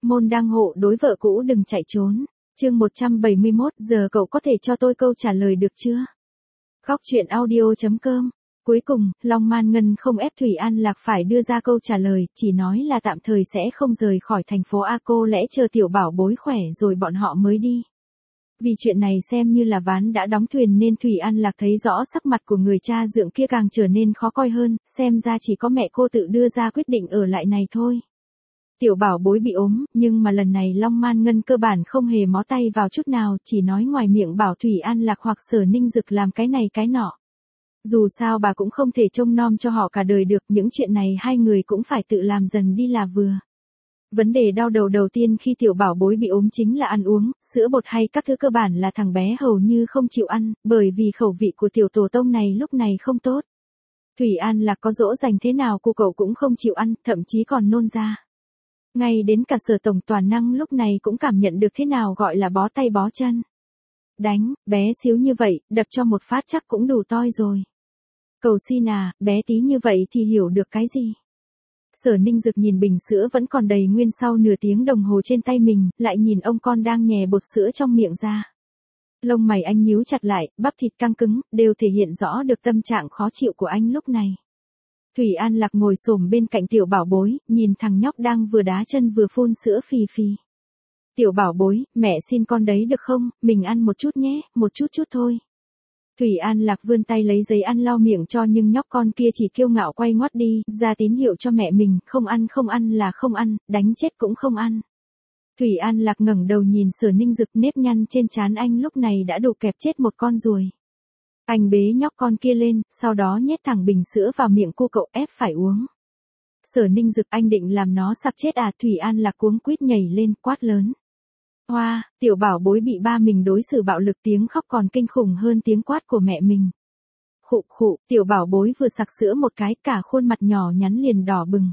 Môn đăng hộ đối vợ cũ đừng chạy trốn. Chương 171, giờ cậu có thể cho tôi câu trả lời được chưa? Khóc chuyện audio.com. Cuối cùng, Long Man Ngân không ép Thủy An Lạc phải đưa ra câu trả lời, chỉ nói là tạm thời sẽ không rời khỏi thành phố A, cô lẽ chờ tiểu bảo bối khỏe rồi bọn họ mới đi. Vì chuyện này xem như là ván đã đóng thuyền nên Thủy An Lạc thấy rõ sắc mặt của người cha dượng kia càng trở nên khó coi hơn, xem ra chỉ có mẹ cô tự đưa ra quyết định ở lại này thôi. Tiểu bảo bối bị ốm, nhưng mà lần này Long Man Ngân cơ bản không hề mó tay vào chút nào, chỉ nói ngoài miệng bảo Thủy An Lạc hoặc Sở Ninh Dực làm cái này cái nọ. Dù sao bà cũng không thể trông nom cho họ cả đời được, những chuyện này hai người cũng phải tự làm dần đi là vừa. Vấn đề đau đầu đầu tiên khi tiểu bảo bối bị ốm chính là ăn uống, sữa bột hay các thứ cơ bản là thằng bé hầu như không chịu ăn, bởi vì khẩu vị của tiểu tổ tông này lúc này không tốt. Thủy An Lạc có dỗ dành thế nào cô cậu cũng không chịu ăn, thậm chí còn nôn ra. Ngay đến cả Sở tổng toàn năng lúc này cũng cảm nhận được thế nào gọi là bó tay bó chân. Đánh, bé xíu như vậy, đập cho một phát chắc cũng đủ toi rồi. Cầu xin à, bé tí như vậy thì hiểu được cái gì? Sở Ninh Dực nhìn bình sữa vẫn còn đầy nguyên sau nửa tiếng đồng hồ trên tay mình, lại nhìn ông con đang nhè bột sữa trong miệng ra. Lông mày anh nhíu chặt lại, bắp thịt căng cứng, đều thể hiện rõ được tâm trạng khó chịu của anh lúc này. Thủy An Lạc ngồi xổm bên cạnh tiểu bảo bối, nhìn thằng nhóc đang vừa đá chân vừa phun sữa phì phì. Tiểu bảo bối, mẹ xin con đấy được không, mình ăn một chút nhé, một chút thôi. Thủy An Lạc vươn tay lấy giấy ăn lau miệng cho nhưng nhóc con kia chỉ kiêu ngạo quay ngoắt đi, ra tín hiệu cho mẹ mình, không ăn là không ăn, đánh chết cũng không ăn. Thủy An Lạc ngẩng đầu nhìn Sở Ninh Dực, nếp nhăn trên trán anh lúc này đã đủ kẹp chết một con ruồi. Anh bế nhóc con kia lên, sau đó nhét thẳng bình sữa vào miệng cô cậu ép phải uống. Sở Ninh Dực, anh định làm nó sặc chết à? Thủy An Lạc cuống quýt nhảy lên, quát lớn. Hoa, tiểu bảo bối bị ba mình đối xử bạo lực, tiếng khóc còn kinh khủng hơn tiếng quát của mẹ mình. Khụ, tiểu bảo bối vừa sặc sữa một cái, cả khuôn mặt nhỏ nhắn liền đỏ bừng.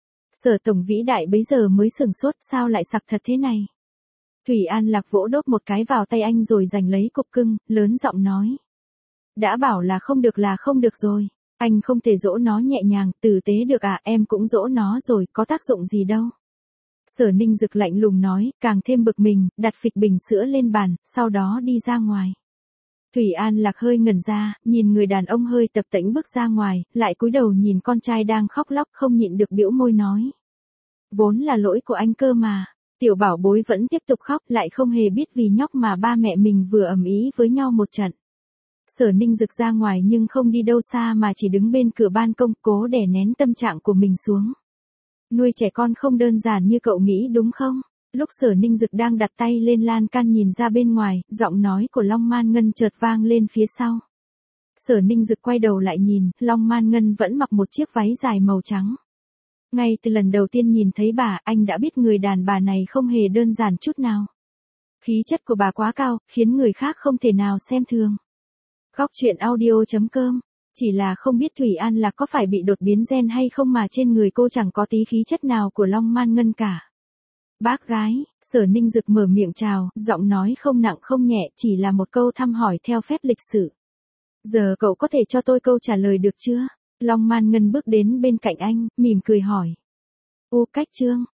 Sở tổng vĩ đại bấy giờ mới sửng sốt, sao lại sặc thật thế này? Thủy An Lạc vỗ đốp một cái vào tay anh rồi giành lấy cục cưng, lớn giọng nói. Đã bảo là không được rồi, anh không thể dỗ nó nhẹ nhàng, tử tế được à, em cũng dỗ nó rồi, có tác dụng gì đâu. Sở Ninh Dực lạnh lùng nói, càng thêm bực mình, đặt phịch bình sữa lên bàn, sau đó đi ra ngoài. Thủy An Lạc hơi ngẩn ra, nhìn người đàn ông hơi tập tễnh bước ra ngoài, lại cúi đầu nhìn con trai đang khóc lóc không nhịn được bĩu môi nói. Vốn là lỗi của anh cơ mà. Tiểu bảo bối vẫn tiếp tục khóc, lại không hề biết vì nhóc mà ba mẹ mình vừa ầm ĩ với nhau một trận. Sở Ninh Dực ra ngoài nhưng không đi đâu xa mà chỉ đứng bên cửa ban công, cố đè nén tâm trạng của mình xuống. Nuôi trẻ con không đơn giản như cậu nghĩ đúng không? Lúc Sở Ninh Dực đang đặt tay lên lan can nhìn ra bên ngoài, giọng nói của Long Man Ngân chợt vang lên phía sau. Sở Ninh Dực quay đầu lại nhìn, Long Man Ngân vẫn mặc một chiếc váy dài màu trắng. Ngay từ lần đầu tiên nhìn thấy bà, anh đã biết người đàn bà này không hề đơn giản chút nào. Khí chất của bà quá cao, khiến người khác không thể nào xem thường. Khóc chuyện audio.com. Chỉ là không biết Thủy An Lạc có phải bị đột biến gen hay không mà trên người cô chẳng có tí khí chất nào của Long Man Ngân cả. Bác gái, Sở Ninh Dực mở miệng chào, giọng nói không nặng không nhẹ, chỉ là một câu thăm hỏi theo phép lịch sự. Giờ cậu có thể cho tôi câu trả lời được chưa? Long Man Ngân bước đến bên cạnh anh, mỉm cười hỏi. Cách chương.